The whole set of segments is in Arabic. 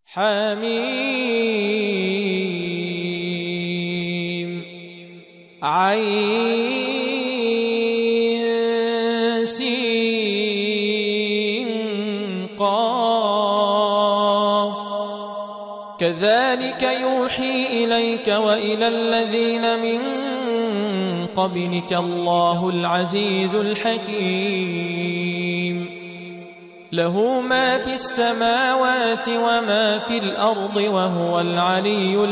حميم عين سين قاف كذلك يوحي إليك وإلى الذين من قبلك الله العزيز الحكيم له ما في السماوات وما في الأرض وهو العلي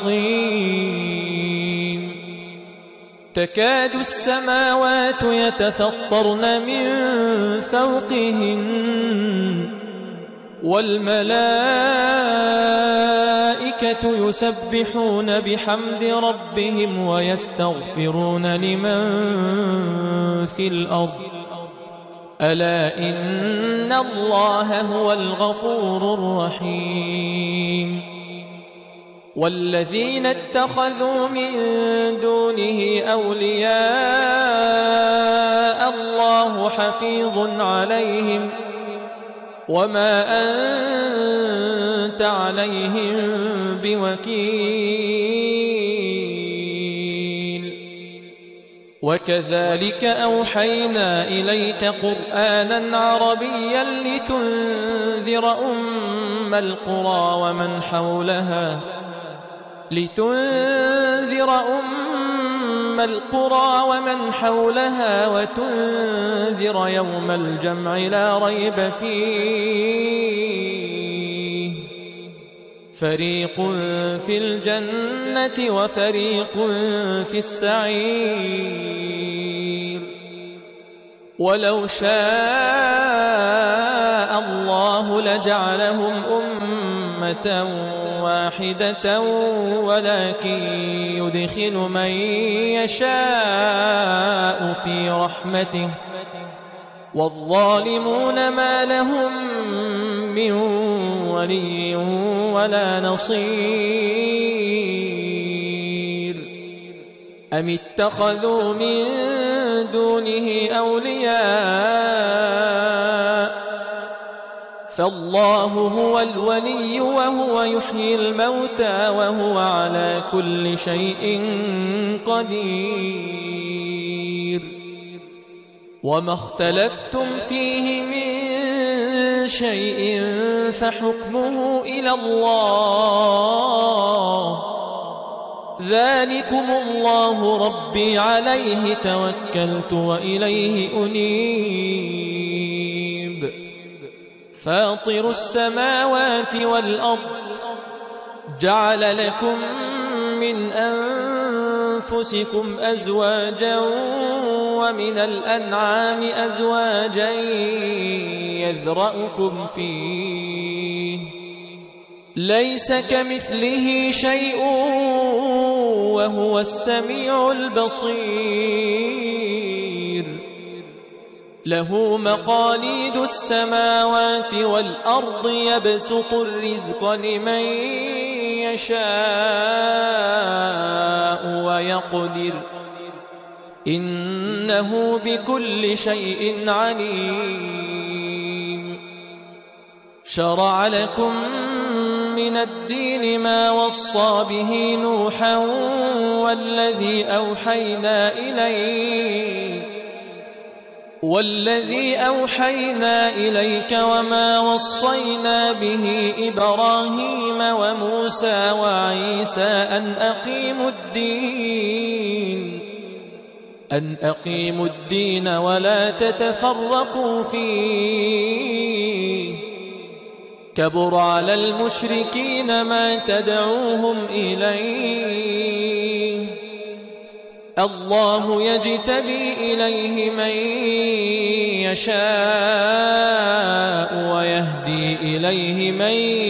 العظيم تكاد السماوات يتفطرن من فوقهن والملائكة يسبحون بحمد ربهم ويستغفرون لمن في الأرض ألا إن الله هو الغفور الرحيم والذين اتخذوا من دونه أولياء الله حفيظ عليهم وما أنت عليهم بوكيل وكذلك أوحينا إليك قرآنا عربيا لتنذر أم القرى ومن حولها وتنذر يوم الجمع لا ريب فيه فريق في الجنة وفريق في السعير ولو شاء الله لجعلهم أمة واحدة ولكن يدخل من يشاء في رحمته والظالمون ما لهم من ولي ولا نصير أم اتخذوا من دونه أولياء فالله هو الولي وهو يحيي الموتى وهو على كل شيء قدير وما اختلفتم فيه من شيء فحكمه إلى الله ذلكم الله ربي عليه توكلت وإليه أنيب فاطر السماوات والأرض جعل لكم من أنفسكم أزواجا ومن الأنعام أزواجا يذرأكم فيه ليس كمثله شيء وهو السميع البصير له مقاليد السماوات والأرض يبسط الرزق لمن يشاء ويقدر إنه بكل شيء عليم شرع لكم من الدين ما وصى به نوحا والذي أوحينا إليك وما وصينا به إبراهيم وموسى وعيسى أن أقيموا الدين ولا تتفرقوا فيه كبر على المشركين ما تدعوهم إليه الله يجتبي إليه من يشاء ويهدي إليه من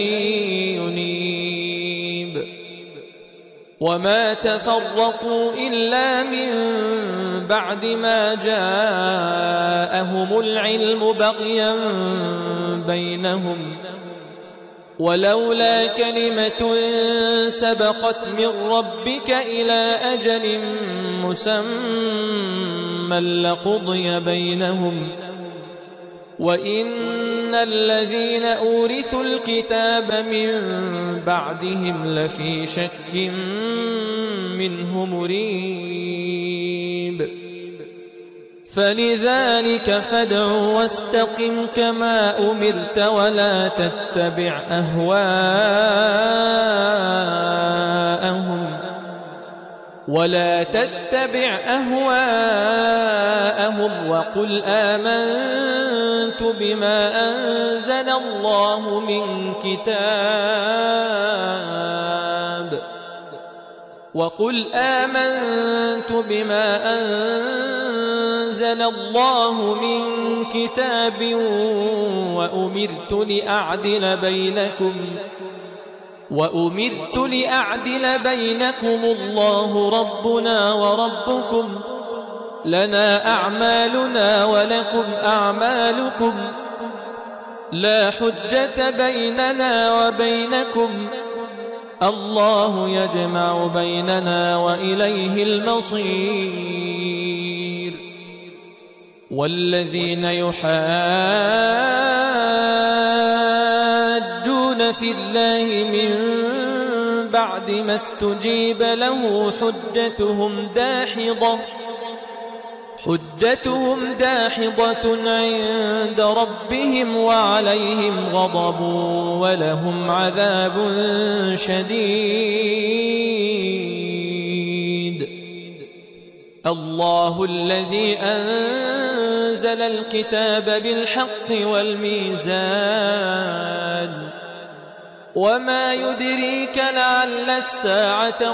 ينيب وما تفرقوا إلا من بعد ما جاءهم العلم بغيا بينهم ولولا كلمة سبقت من ربك إلى أجل مسمى لقضي بينهم وإن الذين أورثوا الكتاب من بعدهم لفي شك منه مريب فلذلك فادع واستقم كما أمرت ولا تتبع أهواءهم وقل آمنت بما أنزل الله من كتاب وأمرت لأعدل بينكم الله ربنا وربكم لنا أعمالنا ولكم أعمالكم لا حجة بيننا وبينكم الله يجمع بيننا وإليه المصير والذين يحاجون في الله من بعد ما استجيب له حجتهم داحضة عند ربهم وعليهم غضب ولهم عذاب شديد الله الذي أنزل الكتاب بالحق والميزان وما يدريك لعل الساعة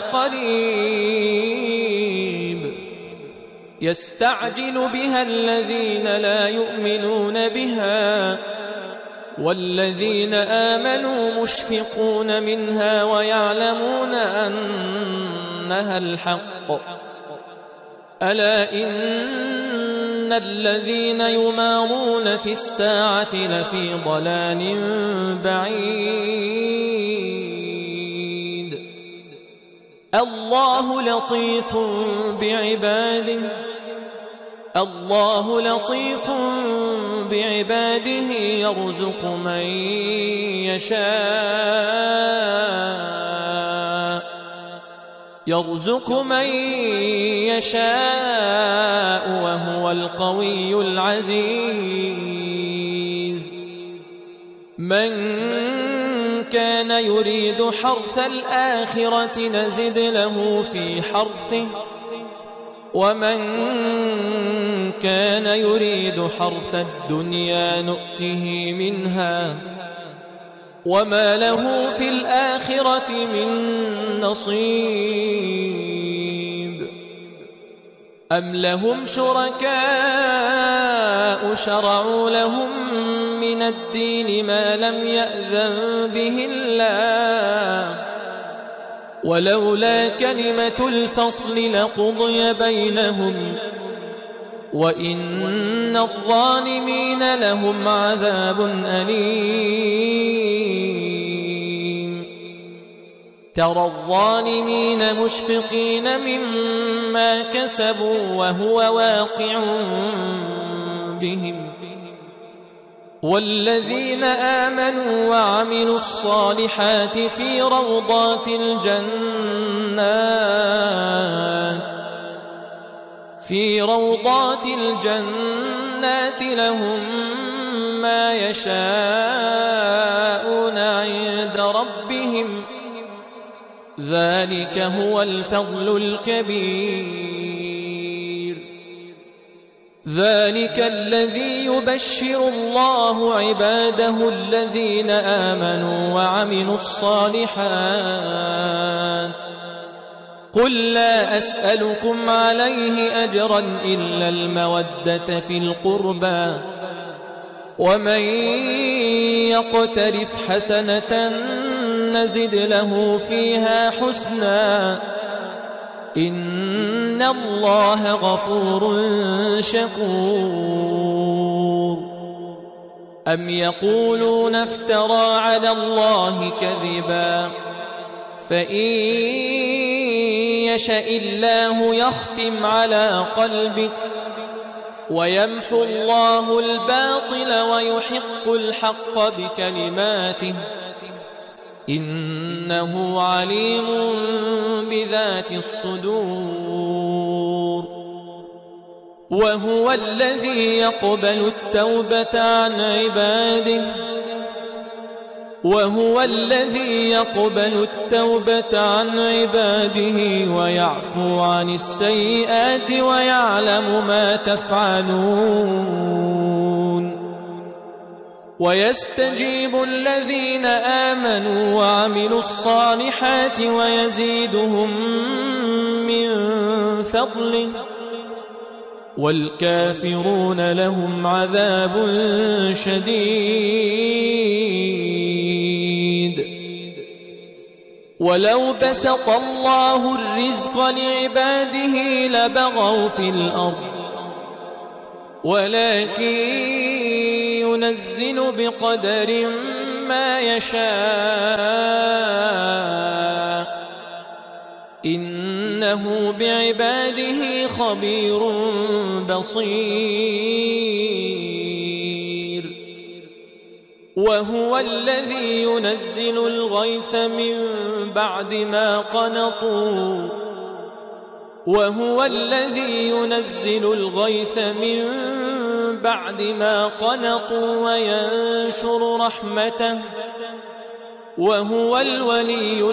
قريب يستعجل بها الذين لا يؤمنون بها والذين آمنوا مشفقون منها ويعلمون أنها الحق ألا إن الذين يمارون في الساعة لفي ضلال بعيد الله لطيف بعباده يرزق من يشاء وهو القوي العزيز من كان يريد حرث الآخرة نزد له في حرثه ومن كان يريد حرث الدنيا نؤته منها وما له في الآخرة من نصيب أم لهم شركاء شرعوا لهم من الدين ما لم يأذن به الله ولولا كلمة الفصل لقضي بينهم وإن الظالمين لهم عذاب أليم ترى الظالمين مشفقين مما كسبوا وهو واقع بهم والذين آمنوا وعملوا الصالحات في روضات الجنات لهم ما يشاءون عند ربهم ذلك هو الفضل الكبير ذلك الذي يبشر الله عباده الذين آمنوا وعملوا الصالحات قل لا أسألكم عليه أجرا إلا المودة في القربى ومن يقترف حسنة نزد له فيها حسنا إن الله غفور شكور أم يقولون افترى على الله كذبا فإن يشأ الله يختم على قلبك ويمحو الله الباطل ويحق الحق بكلماته إنه عليم بذات الصدور وهو الذي يقبل التوبة عن عباده ويعفو عن السيئات ويعلم ما تفعلون ويستجيب الذين آمنوا وعملوا الصالحات ويزيدهم من فضله والكافرون لهم عذاب شديد ولو بسط الله الرزق لعباده لبغوا في الأرض ولكن ينزل بقدر ما يشاء إنه بعباده خبير بصير وهو الذي ينزل الغيث من بعد ما قنطوا وينشر رحمته وهو الولي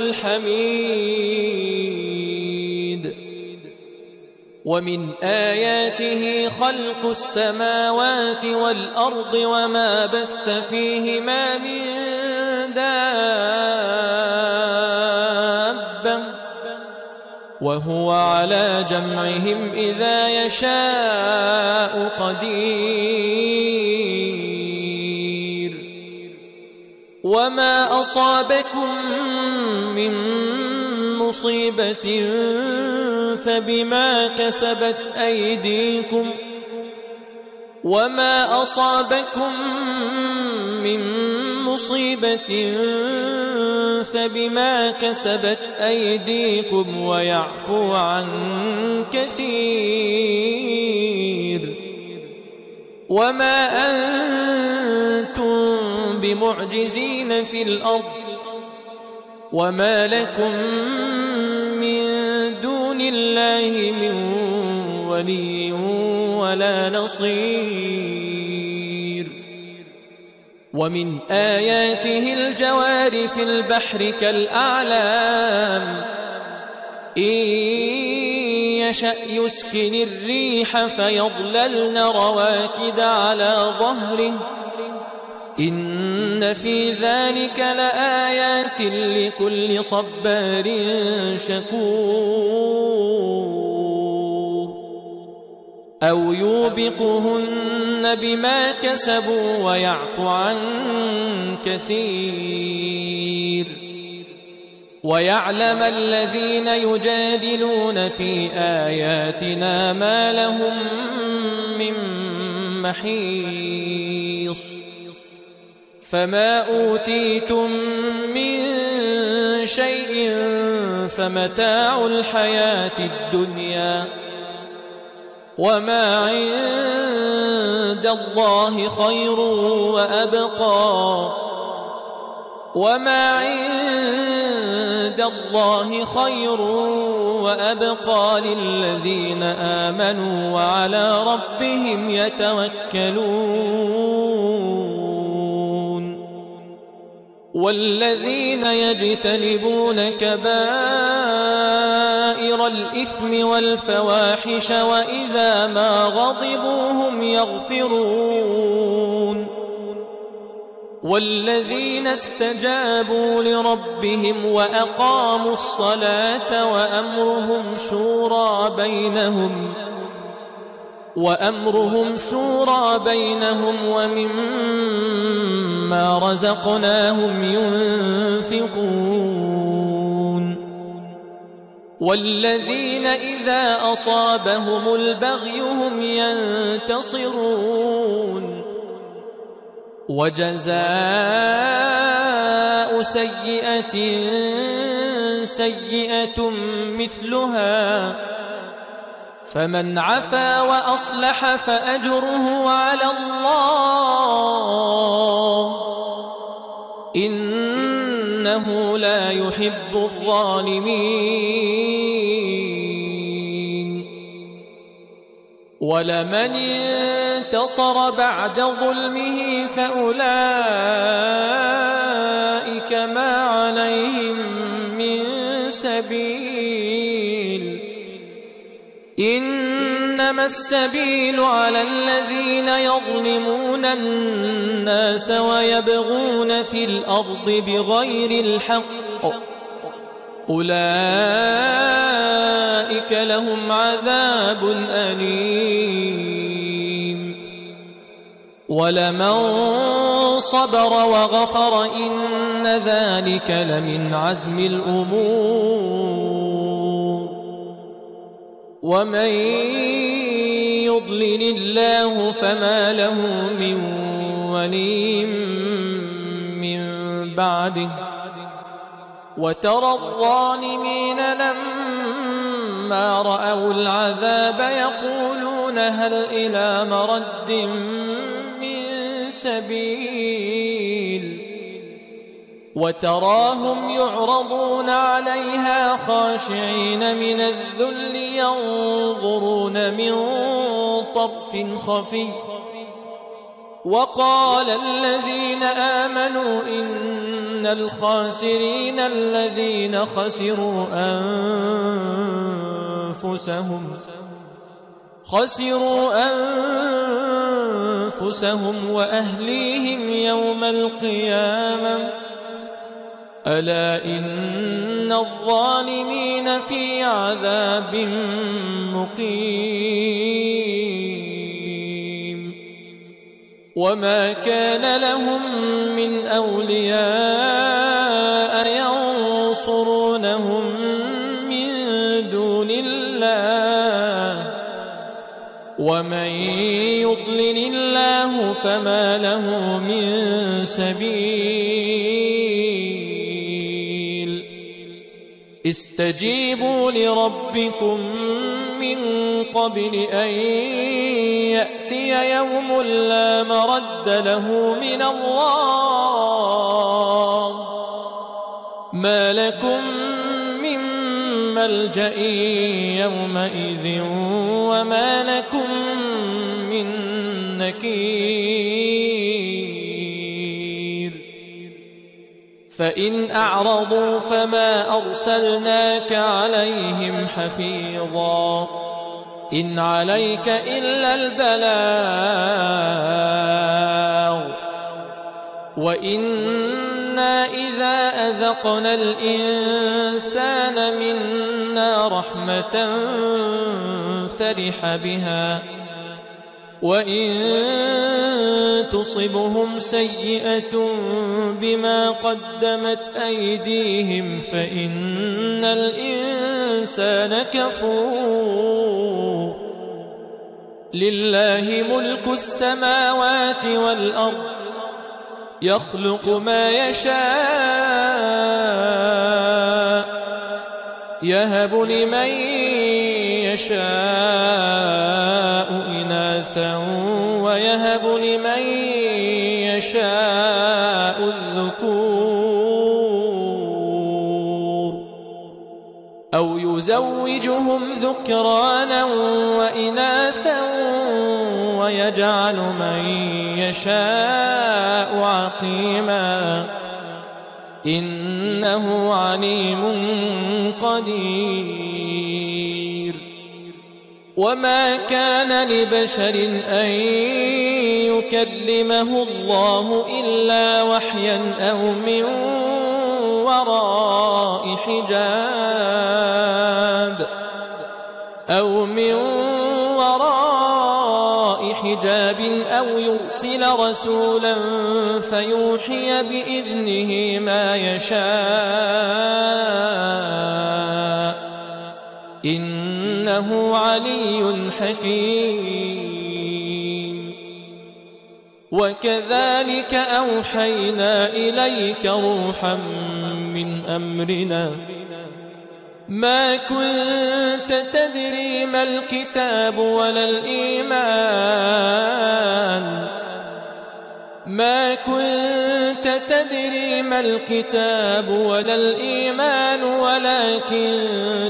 الحميد ومن آياته خلق السماوات والأرض وما بث فيهما من دابة وهو على جمعهم إذا يشاء قدير وما أصابكم من مصيبة فبما كسبت أيديكم ويعفو عن كثير وما أنتم بمعجزين في الأرض وما لكم من دون الله من ولي ولا نصير ومن آياته الجوار في البحر كالأعلام إن يشأ يسكن الريح فيظللن رواكد على ظهره إن في ذلك لآيات لكل صبار شكور أو يوبقهن بما كسبوا ويعفو عن كثير ويعلم الذين يجادلون في آياتنا ما لهم من محيص فما أوتيتم من شيء فمتاع الحياة الدنيا وما عند الله خير وأبقى للذين آمنوا وعلى ربهم يتوكلون والذين يجتنبون كبائر الإثم والفواحش وإذا ما غضبوا هم يغفرون والذين استجابوا لربهم وأقاموا الصلاة وأمرهم شورى بينهم ومما رزقناهم ينفقون والذين إذا أصابهم البغي هم ينتصرون وجزاء سيئة مثلها فمن عفا وأصلح فأجره على الله إنه لا يحب الظالمين. ولمن انتصر بعد ظلمه فأولئك ما عليهم من سبيل إنما السبيل على الذين يظلمون الناس ويبغون في الأرض بغير الحق أولئك لهم عذاب أليم. ولمن صبر وغفر إن ذلك لمن عزم الأمور. ومن يضلل الله فما له من ولي من بعده. وترى الظالمين لما رأوا العذاب يقولون هل إلى مرد من سبيل وتراهم يعرضون عليها خاشعين من الذل ينظرون من طرف خفي. وقال الذين آمنوا إن الخاسرين الذين خسروا أنفسهم وأهليهم يوم القيامة ألا إن الظالمين في عذاب مقيم. وما كان لهم من أولياء ينصرونهم من دون الله ومن يضلل الله فما له من سبيل. استجيبوا لربكم من قبل أن يأتي يوم لا مرد له من الله ما لكم من ملجأ يومئذ وما لكم من نكير. فإن أعرضوا فما أرسلناك عليهم حفيظا إن عليك إلا البلاغ وإنا إذا أذقنا الإنسان منا رحمة فرح بها وإن تصبهم سيئة بما قدمت أيديهم فإن الإنسان كفور. لله ملك السماوات والأرض يخلق ما يشاء يهب لمن يشاء إناثا ويهب لمن يشاء الذكور أو يزوجهم ذكرانا وإناثا ويجعل من يشاء عقيما إنه عليم قدير. وما كان لبشر أن يكلمه الله إلا وحيا أو من وراء حجاب أو يرسل رسولا فيوحي بإذنه ما يشاء إنه علي حكيم. وكذلك أوحينا إليك روحا من أمرنا ما كنت تدري ما الكتاب ولا الإيمان ما كنت تدري ما الكتاب ولا الإيمان ولكن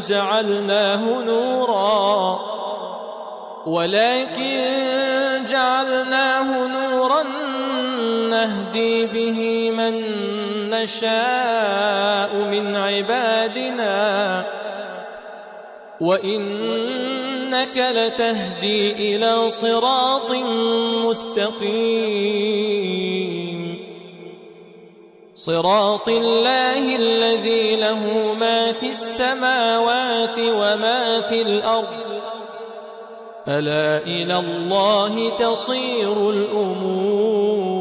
جعلناه نورا نهدي به من نشاء من عبادنا وإنك لتهدي إلى صراط مستقيم صراط الله الذي له ما في السماوات وما في الأرض ألا إلى الله تصير الأمور